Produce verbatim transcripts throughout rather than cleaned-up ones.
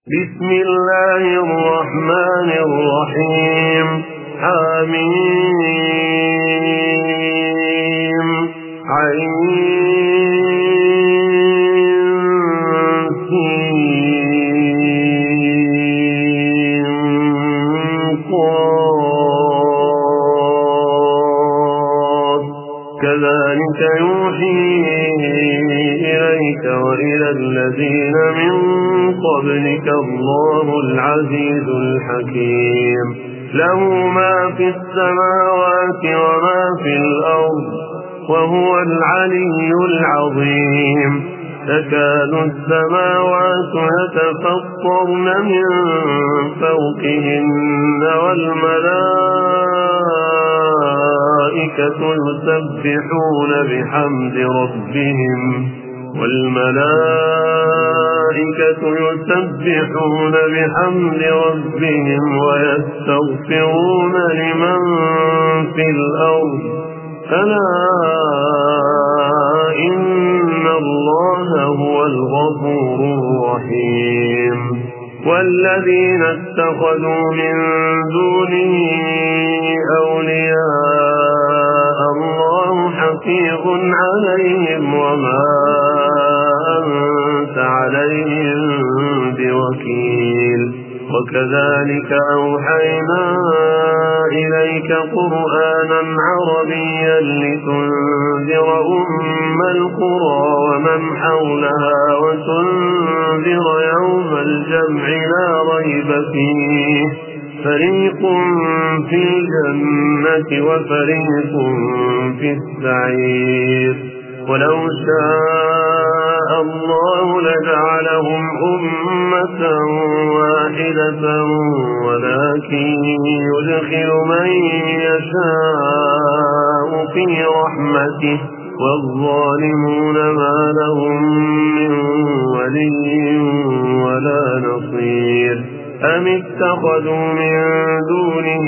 بسم الله الرحمن الرحيم. حميم عين قاف كذلك يوحي إليك وإلى الذين من قبلك الله العزيز الحكيم. له ما في السماوات وما في الأرض وهو العلي العظيم. تكاد السماوات يتفطرن من فوقهن والملائكة يسبحون بحمد ربهم والملائكة يسبحون بحمد ربهم ويستغفرون لمن في الأرض ألا إن الله هو الغفور الرحيم. والذين اتخذوا من دونه أولياء الله حفيظ عليهم وما أنت عليهم بوكيل. وكذلك أوحينا إليك قرآنا عربيا لتنذر أم القرى ومن حولها وتنذر يوم الجمع لا ريب فيه فريق في الجنة وفريق في السعير. ولو شاء الله لجعلهم أمة واحدة ولكن يدخل من يشاء في رحمته والظالمون ما لهم من ولي ولا نصير. أم اتخذوا من دونه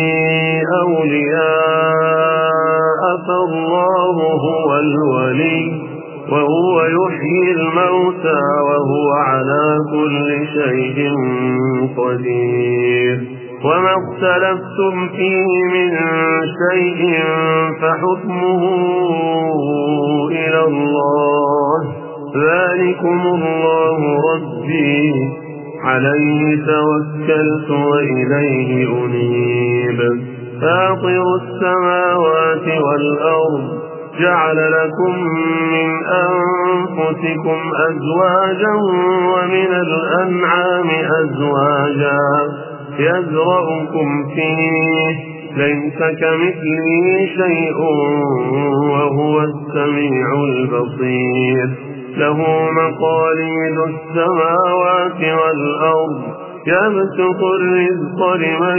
أولياء فالله هو الولي وهو يحيي الموتى وهو على كل شيء قدير. وما اختلفتم فيه من شيء فحكمه إلى الله ذلكم الله ربي عليه توكلت وإليه أنيب. فاطر السماوات والأرض جعل لكم من أنفسكم أزواجا ومن الأنعام أزواجا يزرعكم فيه ليس كمثله شيء وهو السميع البصير. له مقاليد السماوات والأرض يبسط الرزق لمن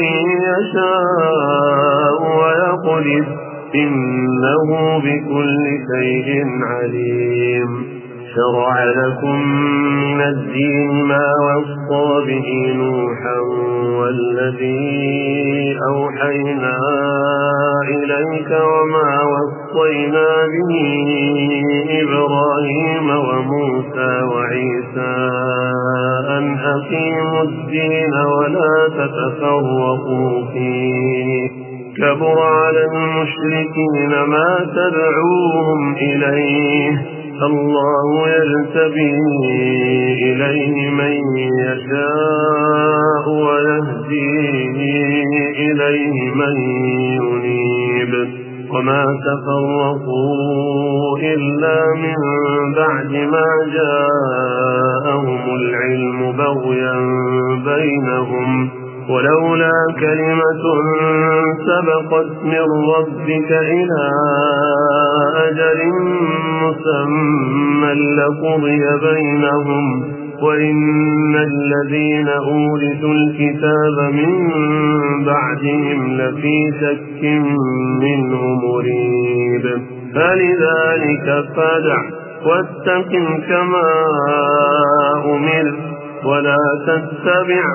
يشاء ويقدر إنه بكل شيء عليم. شرع لكم من الدين ما وصى به نوحا والذي أوحينا إليك وما وصينا به إبراهيم وموسى وعيسى أن أقيموا الدين ولا تتفرقوا فيه كبر على المشركين ما تدعوهم إليه الله يجتبي إليه من يشاء ويهدي إليه من ينيب. وما تفرقوا إلا من بعد ما جاءهم العلم بغيا بينهم ولولا كلمة سبقت من ربك إلى أجل مسمى لقضي بينهم وإن الذين أورثوا الكتاب من بعدهم لفي شك منه مريب. فلذلك فادع واستقم كما أمرت ولا تتبع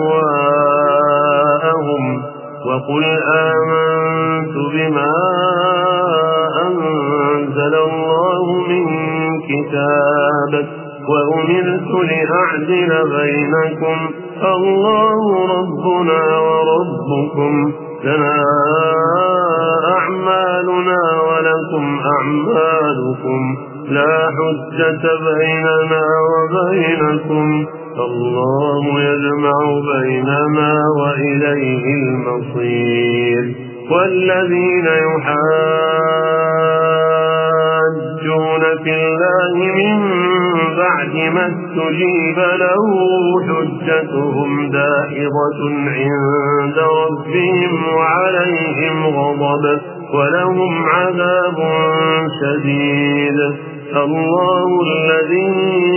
أهواءهم وقل آمنت بما أنزل الله من كتاب وأمرت لأعدل بينكم الله ربنا وربكم لنا أعمالنا ولكم أعمالكم لا حجة بيننا وبينكم الله يجمع بيننا وإليه المصير. والذين يحاجون في الله من بعد ما استجيب له حجتهم داحضة عند ربهم وعليهم غضب ولهم عذاب شديد. الله الذي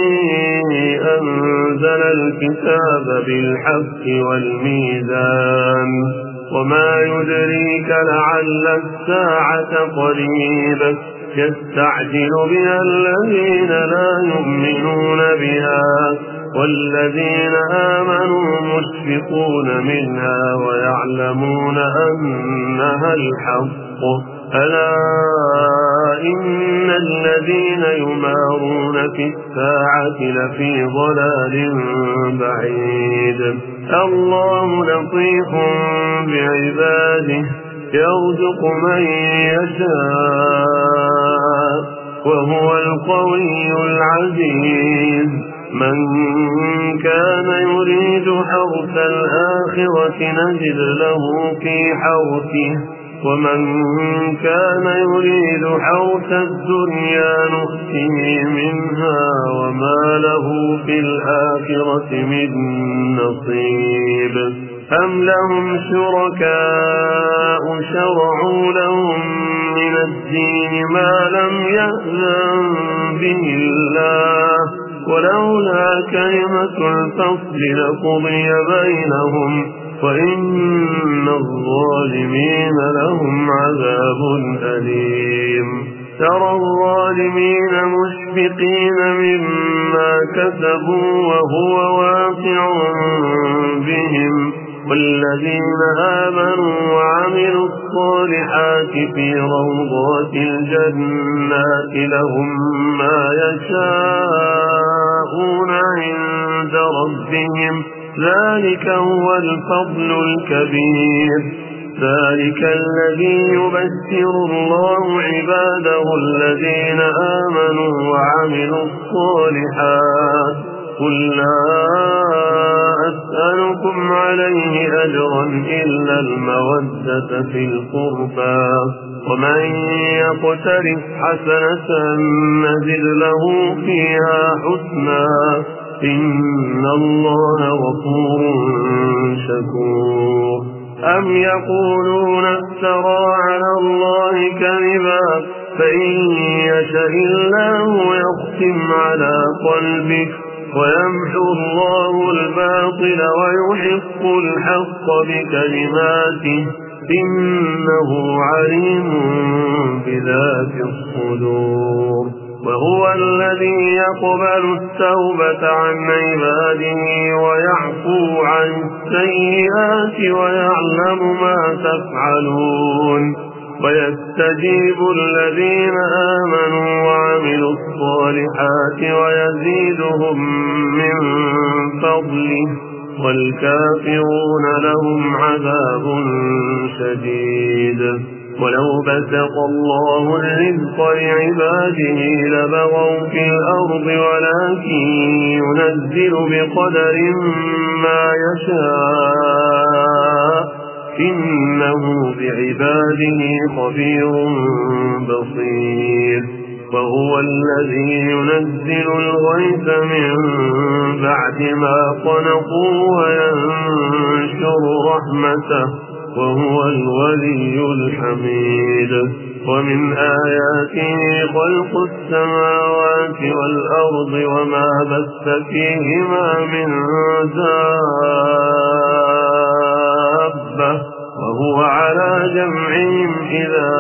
أنزل الكتاب بالحق والميزان وما يدريك لعل الساعة قريب يستعجل بها الذين لا يؤمنون بها والذين آمنوا مشفقون منها ويعلمون أنها الحق ألا إن الذين يمارون في الساعة لفي ضلال بعيد. الله لطيف بعباده يرزق من يشاء وهو القوي العزيز. من كان يريد حرث الآخرة نجد له في حرثه ومن كان يريد حرث الدنيا نؤته منها وما له في الآخرة من نصيب. أم لهم شركاء شرعوا لهم من الدين ما لم يأذن به الله ولولا كلمة الفصل لقضي بينهم وإن الظالمين لهم عذاب أليم. ترى الظالمين مشفقين مما كسبوا وهو واقع بهم والذين آمنوا وعملوا الصالحات في روضات الجنات لهم ما يشاءون عند ربهم ذلك هو الفضل الكبير. ذلك الذي يبشر الله عباده الذين آمنوا وعملوا الصالحات قل لا أسألكم عليه أجرا إلا المودة في القربى ومن يقترف حسنة نزد له فيها حسنا إن الله غفور شكور. أم يقولون افترى على الله كذبا فإن يشاء الله يختم على قلبك ويمحو الله الباطل ويحق الحق بكلماته إنه عليم بذات الصدور. وهو الذي يقبل التوبة عن عباده ويعفو عن السيئات ويعلم ما تفعلون ويستجيب الذين آمنوا وعملوا الصالحات ويزيدهم من فضله والكافرون لهم عذاب شديد. ولو بسط الله الرزق لعباده لبغوا في الأرض ولكن ينزل بقدر ما يشاء إنه بعباده خبير بصير. وهو الذي ينزل الغيث من بعد ما قنطوا وينشر رحمته وهو الولي الحميد. ومن آياته خلق السماوات والأرض وما بث فيهما من دابة وهو على جمعهم إذا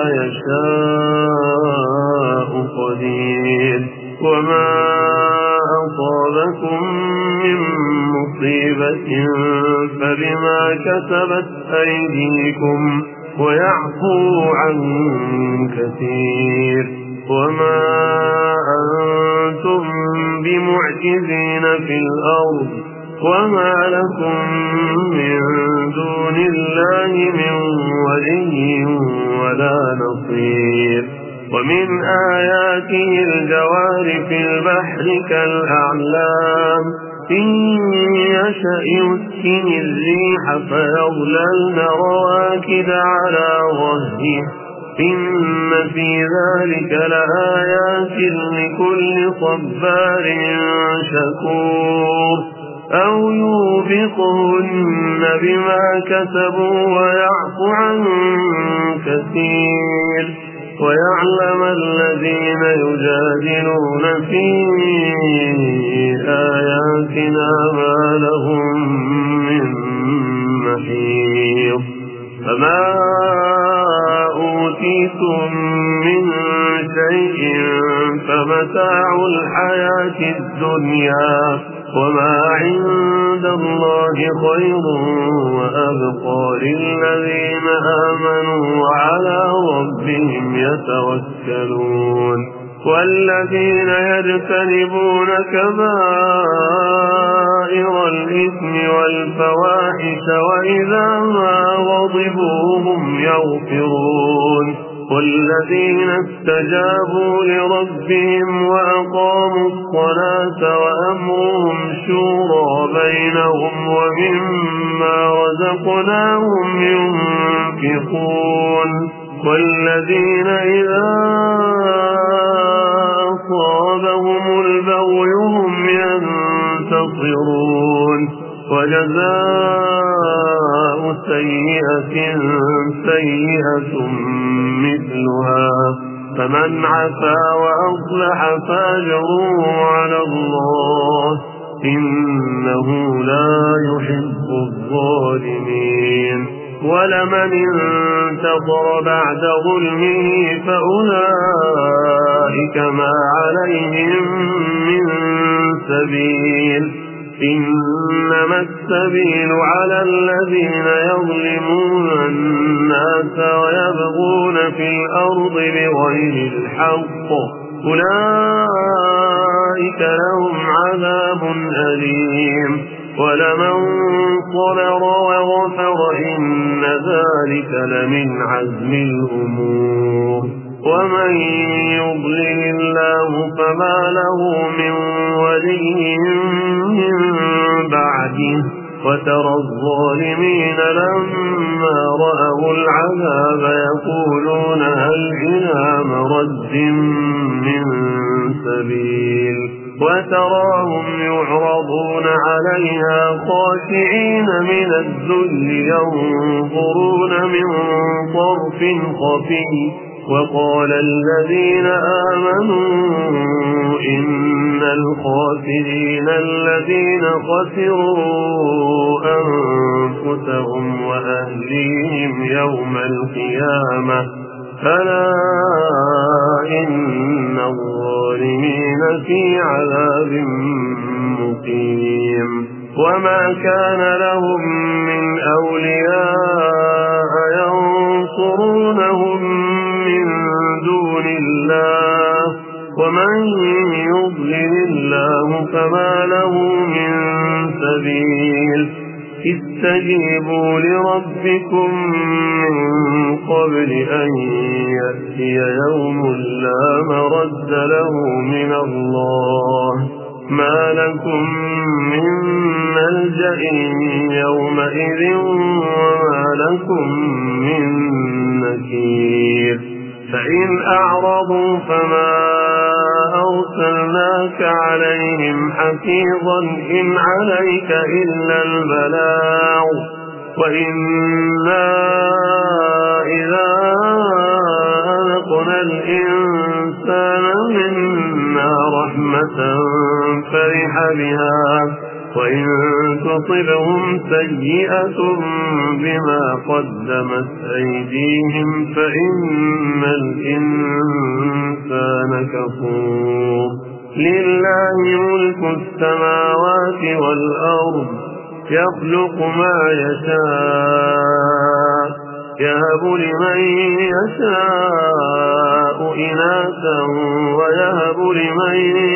يشاء قدير. وما أصابكم من مصيبة فبما كسبت أيديكم ويعفو عن كثير. وما أنتم بمعجزين في الأرض وما لكم من دون الله من ولي ولا نصير ومن آياته الجوار في البحر كالأعلام إن يشأ يسكن الريح فيظللن رواكد على ظهره إن في ذلك لآيات لكل صبار شكور أو يوبقهن بما كسبوا ويعفو عن كثير ويعلم الذين يجادلون في آياتنا ما لهم من محيص فما أوتيتم من شيء فمتاع الحياة الدنيا وما عند الله خير وأبقى للذين آمنوا وعلى ربهم يتوكلون والذين يجتنبون كبائر الإثم والفواحش وإذا ما غضبوا هم يغفرون والذين استجابوا لربهم وأقاموا الصلاة وأمرهم شورى بينهم ومما رزقناهم ينفقون والذين إذا أصابهم البغي هم ينتصرون وجزاء سيئة سيئة مثلها فمن عفا وأصلح فأجره على الله إنه لا يحب الظالمين ولمن انتصر بعد ظلمه فأولئك ما عليهم من سبيل إنما السبيل على الذين يظلمون الناس ويبغون في الأرض بغير الحق أولئك لهم عذاب أليم ولمن صبر وغفر إن ذلك لمن عزم الأمور ومن يضلل الله فما له من ولي من بعده وترى الظالمين لما رأوا العذاب يقولون هل إلى مرد من سبيل وتراهم يعرضون عليها خاشعين من الذل ينظرون من طرف خفي وقال الذين آمنوا إن الخاسرين الذين خسروا أنفسهم وأهليهم يوم القيامة فلا إن الظالمين في عذاب مقيم وما كان لهم من أولياء ينصرونهم من دون الله ومن يضلل الله فما له من سبيل استجيبوا لربكم من قبل أن يأتي يوم لا مرد له من الله ما لكم من ملجأ يومئذ وما لكم من نكير فإن أعرضوا فما أرسلناك عليهم حفيظا إن عليك إلا البلاغ وإنا إذا أذقنا الإنسان منا رحمة فرح بها وإن تصبهم سيئة بما قدمت أيديهم فإن الإنسان كفور لله ملك السماوات والأرض يخلق ما يشاء يهب لمن يشاء إناثا ويهب لمن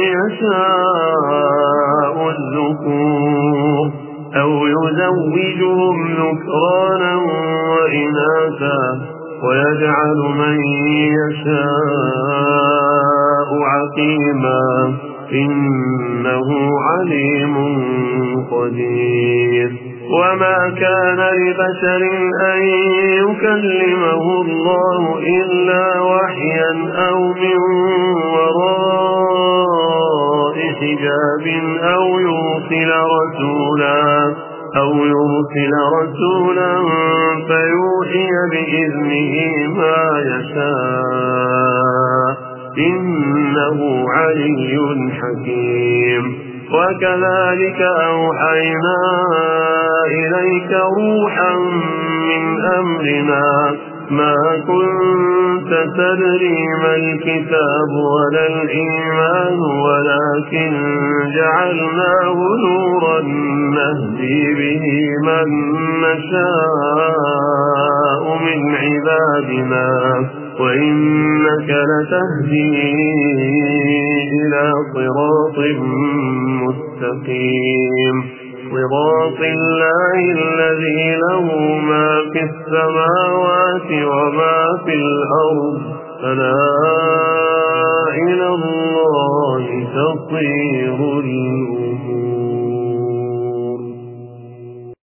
يشاء الذكور أو يزوجهم ذكرانا وإناثا ويجعل من يشاء عقيما إنه عليم قدير. وما كان لبشر أن يكلمه الله إلا وحيا أو من وراء حجاب أو يرسل رسولا أو يرسل رسولا فيوحي بإذنه ما يشاء إنه علي حكيم. وكذلك أوحينا إليك روحا من أمرنا ما كنت تدري ما الكتاب ولا الإيمان ولكن جعلناه نورا نهدي به من نشاء من عبادنا وإنك لتهدي إلى صراط مستقيم صراط الله الذي له ما في السماوات وما في الأرض ألا إلى الله تصير